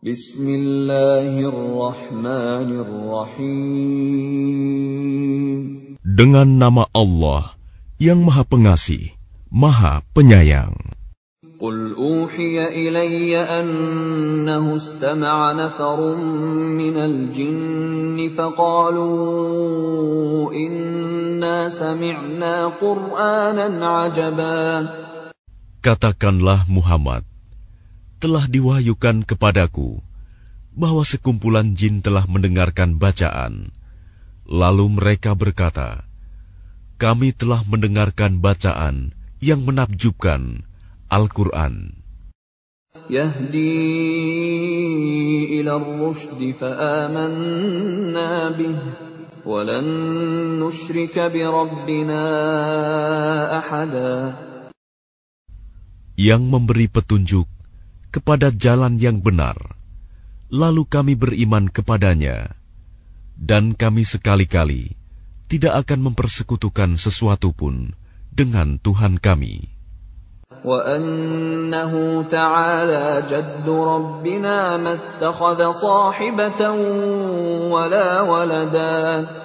Bismillahirrahmanirrahim. Dengan nama Allah yang Maha Pengasih, Maha Penyayang. Qul uhiya ilayya annahu istama'a nafarun minal jinni faqalu inna sami'na Qur'anan 'ajaba. Katakanlah Muhammad, telah diwahyukan kepadaku bahwa sekumpulan jin telah mendengarkan bacaan. Lalu mereka berkata, kami telah mendengarkan bacaan yang menakjubkan, Al-Quran. Yahdi ila ar-rushdi fa'amanna bih walan nusyrika bi rabbina ahada. Yang memberi petunjuk kepada jalan yang benar, lalu kami beriman kepadanya, dan kami sekali-kali tidak akan mempersekutukan sesuatu pun dengan Tuhan kami. Wa annahu ta'ala jaddu rabbina mattakhadha sahibatan wala walada.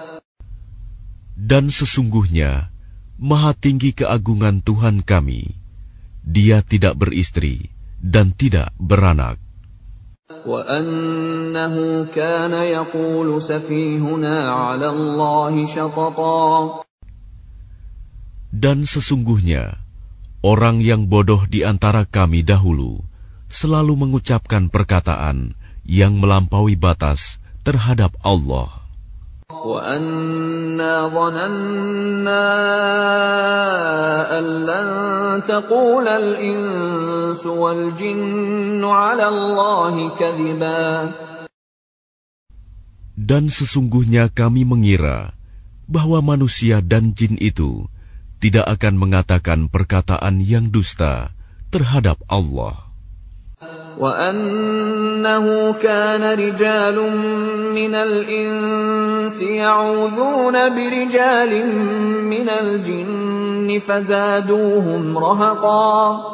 Dan sesungguhnya maha tinggi keagungan Tuhan kami, Dia tidak beristri dan tidak beranak. Wa annahu kana yaqulu safihuna 'ala Allahi syatata. Dan sesungguhnya orang yang bodoh di antara kami dahulu selalu mengucapkan perkataan yang melampaui batas terhadap Allah. Wa anna dhananna an lan taqula al-insu wal jinnu 'ala Allahi kadhiba. Dan sesungguhnya kami mengira bahwa manusia dan jin itu tidak akan mengatakan perkataan yang dusta terhadap Allah. Wa annahu kana rijalun minal insi ya'udhuna birijalin minal jinni fazaduhum rahaqa.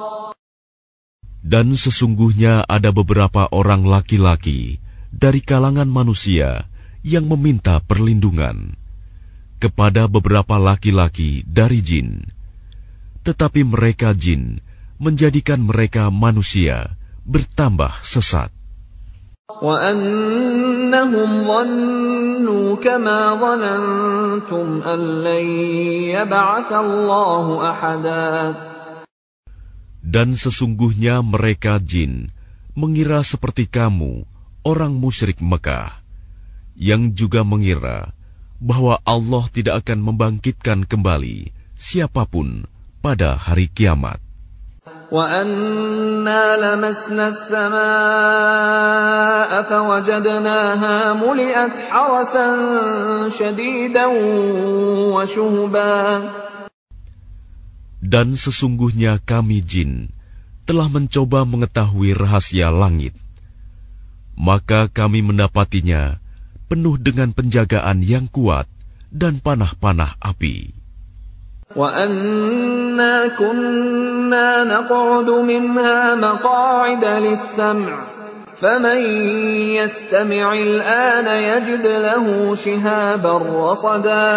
Dan sesungguhnya ada beberapa orang laki-laki dari kalangan manusia yang meminta perlindungan kepada beberapa laki-laki dari jin, tetapi mereka jin menjadikan mereka manusia bertambah sesat. Wa annahum dhannu kama dhanantum an lan yab'atsa Allahu ahada. Dan sesungguhnya mereka jin mengira seperti kamu, orang musyrik Mekah, yang juga mengira bahwa Allah tidak akan membangkitkan kembali siapapun pada hari kiamat. Wa anna lamasna as-samaa'a fawajadnaha muli'at harasan shadidan wa shuhuban. Dan sesungguhnya kami jin telah mencoba mengetahui rahasia langit, maka kami mendapatinya penuh dengan penjagaan yang kuat dan panah-panah api. Wa anna kunna naq'udu minha maq'ida lis-sam' faman yastami' al-ana yajid lahu shihaban rasada.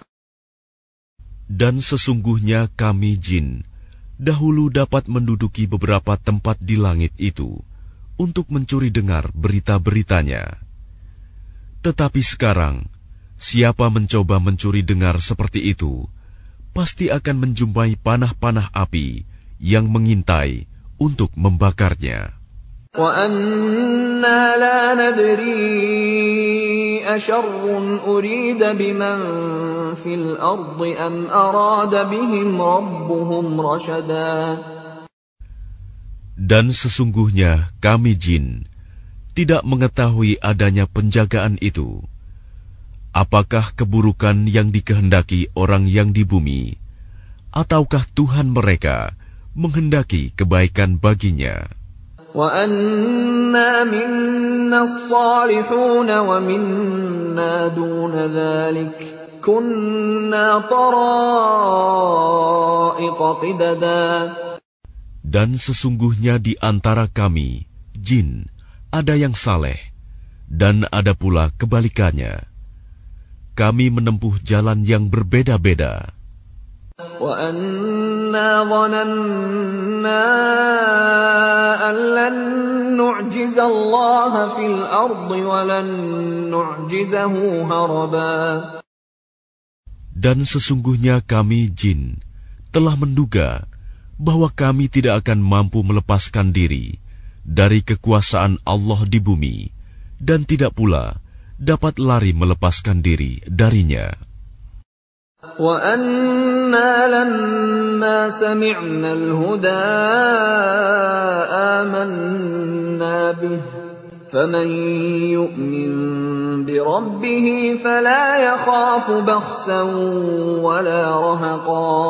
Dan sesungguhnya kami jin dahulu dapat menduduki beberapa tempat di langit itu untuk mencuri dengar berita-beritanya. Tetapi sekarang, siapa mencoba mencuri dengar seperti itu, pasti akan menjumpai panah-panah api yang mengintai untuk membakarnya. Wa anna la nadri asharrun urida biman fil ardi am arada bihim rabbuhum rashada. Dan sesungguhnya kami jin tidak mengetahui adanya penjagaan itu. Apakah keburukan yang dikehendaki orang yang di bumi, ataukah Tuhan mereka menghendaki kebaikan baginya? Wa anna minna as-salihun wa minna duna dhalik kunna tara'iqa qidada. Dan sesungguhnya di antara kami, jin, ada yang saleh, dan ada pula kebalikannya. Kami menempuh jalan yang berbeda-beda. وَأَنَّا ظَنَنَّا أَن لَّن نُّعْجِزَ اللَّهَ فِي الْأَرْضِ وَلَن نُّعْجِزَهُ هَرَبًا. Dan sesungguhnya kami jin telah menduga bahwa kami tidak akan mampu melepaskan diri dari kekuasaan Allah di bumi, dan tidak pula dapat lari melepaskan diri darinya. وَأَنَّا لَمَّا سَمِعْنَا الْهُدَىٰ آمَنَّا بِهِ فَمَن يُؤْمِن بِرَبِّهِ فَلَا يَخَافُ بَخْسًا وَلَا رَهَقًا.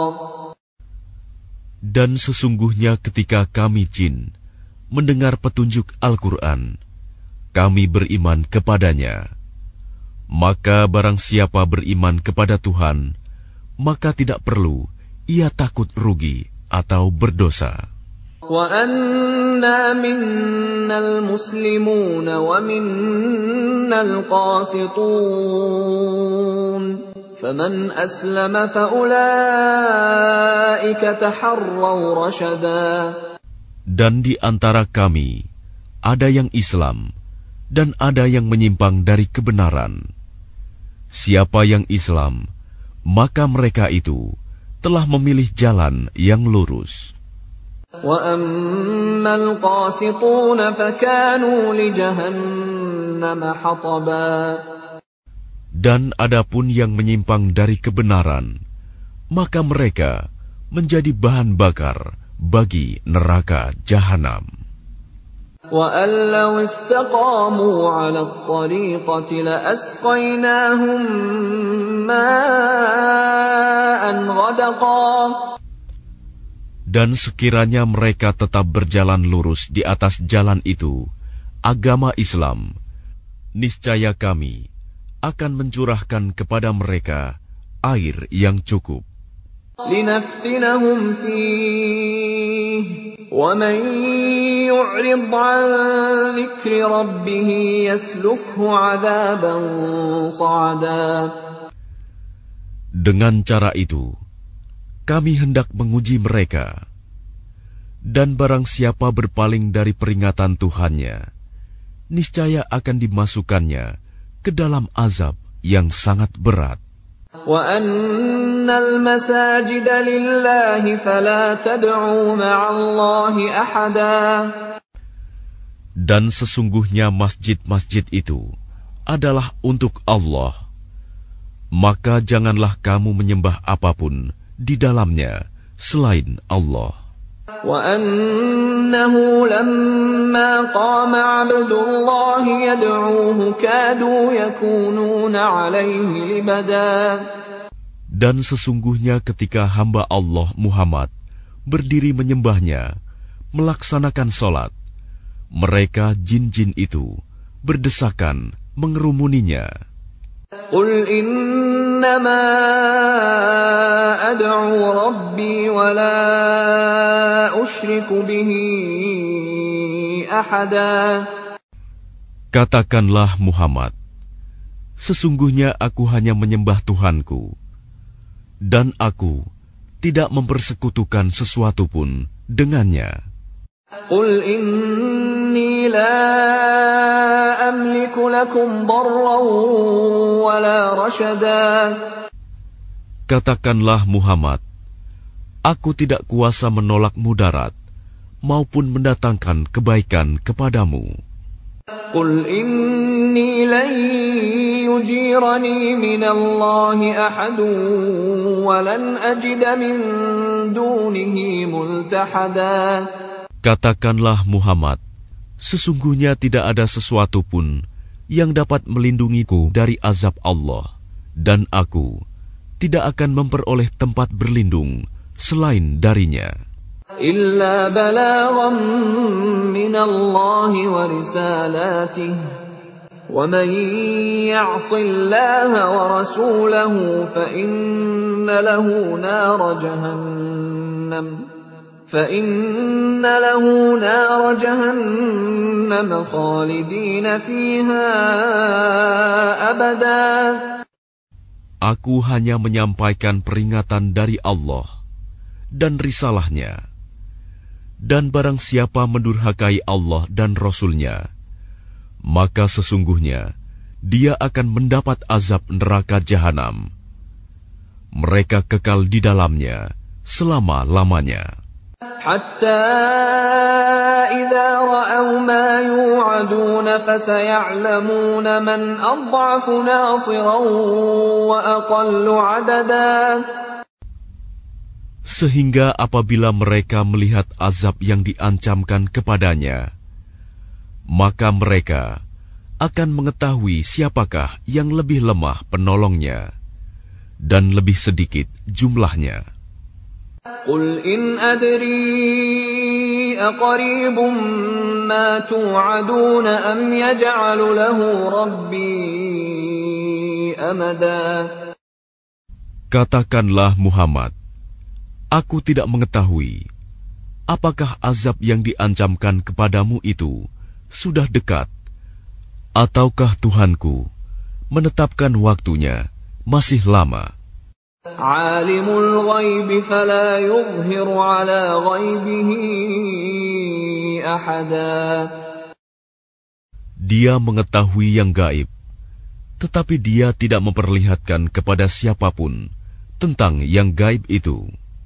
Dan sesungguhnya ketika kami jin mendengar petunjuk Al-Quran, kami beriman kepadanya. Maka barang siapa beriman kepada Tuhan, maka tidak perlu ia takut rugi atau berdosa. وَأَنَّا مِنَّا الْمُسْلِمُونَ وَمِنَّا الْقَاسِطُونَ فَمَنْ أَسْلَمَ فَأُولَئِكَ تَحَرَّوْا رَشَدًا. Dan di antara kami ada yang Islam dan ada yang menyimpang dari kebenaran. Siapa yang Islam, maka mereka itu telah memilih jalan yang lurus. وَأَمَّا الْقَاسِطُونَ فَكَانُوا لِجَهَنَّمَ حَطَبًا. Dan adapun yang menyimpang dari kebenaran, maka mereka menjadi bahan bakar bagi neraka jahanam. وَأَن لَّوْ اسْتَقَامُوا عَلَى الطَّرِيقَةِ لَأَسْقَيْنَاهُم مَّاءً غَدَقًا. Dan sekiranya mereka tetap berjalan lurus di atas jalan itu, agama Islam, niscaya kami akan mencurahkan kepada mereka air yang cukup. لِنَفْتِنَهُمْ فِيهِ وَمَن يُعْرِضْ عَن ذِكْرِ رَبِّهِ يَسْلُكْهُ عَذَابًا صَعَدًا. Dengan cara itu, kami hendak menguji mereka. Dan barang siapa berpaling dari peringatan Tuhannya, niscaya akan dimasukkannya ke dalam azab yang sangat berat. وَأَنَّ الْمَسَاجِدَ لِلَّهِ فَلَا تَدْعُوا مَعَ اللَّهِ أَحَدًا. Dan sesungguhnya masjid-masjid itu adalah untuk Allah. Maka janganlah kamu menyembah apapun di dalamnya selain Allah. وَأَنَّهُ لَمَّا قَامَ عَبْدُ اللَّهِ يَدْعُوهُ كَادُوا يَكُونُونَ عَلَيْهِ لِبَدًا. Dan sesungguhnya ketika hamba Allah Muhammad berdiri menyembahnya, melaksanakan sholat, mereka jin-jin itu berdesakan mengerumuninya. قُلْ إِنَّمَا أَدْعُو رَبِّي وَلَا أُشْرِكُ بِهِ أَحَدًا. Katakanlah Muhammad, sesungguhnya aku hanya menyembah Tuhanku, dan aku tidak mempersekutukan sesuatu pun dengannya. قُلْ إِنِّي لَا أَمْلِكُ لَكُمْ ضَرًّا وَلَا رَشَدًا. Katakanlah Muhammad, aku tidak kuasa menolak mudarat maupun mendatangkan kebaikan kepadamu. قُلْ إِنِّي لَن يُجِيرَنِي مِنَ اللَّهِ أَحَدٌ وَلَنْ أَجِدَ مِن دُونِهِ مُلْتَحَدًا. Katakanlah Muhammad, sesungguhnya tidak ada sesuatu pun yang dapat melindungiku dari azab Allah, dan aku tidak akan memperoleh tempat berlindung selain darinya. إِلَّا بَلَاغًا مِّنَ اللَّهِ وَرِسَالَاتِهِ وَمَن يَعْصِ اللَّهَ وَرَسُولَهُ فَإِنَّ لَهُ نَارَ جَهَنَّمَ فَإِنَّ لَهُ نَارَ جَهَنَّمَ خَالِدِينَ فِيهَا أَبَدًا. Aku hanya menyampaikan peringatan dari Allah dan risalahnya. Dan barang siapa mendurhakai Allah dan Rasul-Nya, maka sesungguhnya dia akan mendapat azab neraka jahanam. Mereka kekal di dalamnya selama-lamanya. حتى إذا رأوا ما يوعدون فسيعلمون من أضعف ناصرا وأقل عددا. Sehingga apabila mereka melihat azab yang diancamkan kepadanya, maka mereka akan mengetahui siapakah yang lebih lemah penolongnya dan lebih sedikit jumlahnya. قل إن أدري أقريب ما توعدون أم يجعل له ربي أمدا. Katakanlah Muhammad, aku tidak mengetahui apakah azab yang diancamkan kepadamu itu sudah dekat, ataukah Tuhanku menetapkan waktunya masih lama. Alimul ghaib fala yuzhiru ala ghaibihi ahada. Dia mengetahui yang gaib, tetapi dia tidak memperlihatkan kepada siapapun tentang yang gaib itu.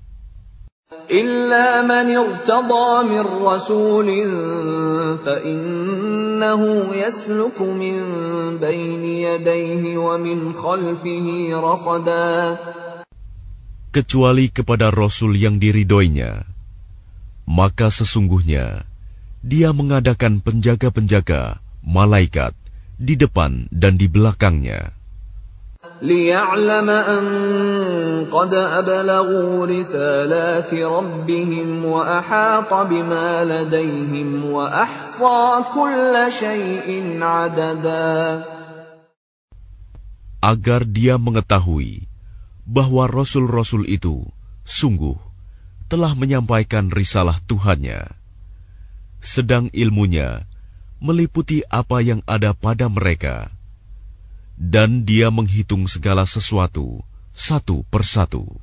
Illa man irtada min rasulin fa innahu yasluku min bayni yadayhi wa min khalfihi rasada. Kecuali kepada Rasul yang diridhoinya, maka sesungguhnya dia mengadakan penjaga-penjaga, malaikat, di depan dan di belakangnya. لِيَعْلَمَ أَنْ قَدْ أَبْلَغُوا رِسَالَاتِ رَبِّهِمْ وَأَحَاطَ بِمَا لَدَيْهِمْ وَأَحْصَى كُلَّ شَيْءٍ عَدَدًا. Agar dia mengetahui bahwa Rasul-Rasul itu sungguh telah menyampaikan risalah Tuhannya, sedang ilmunya meliputi apa yang ada pada mereka, dan dia menghitung segala sesuatu satu persatu.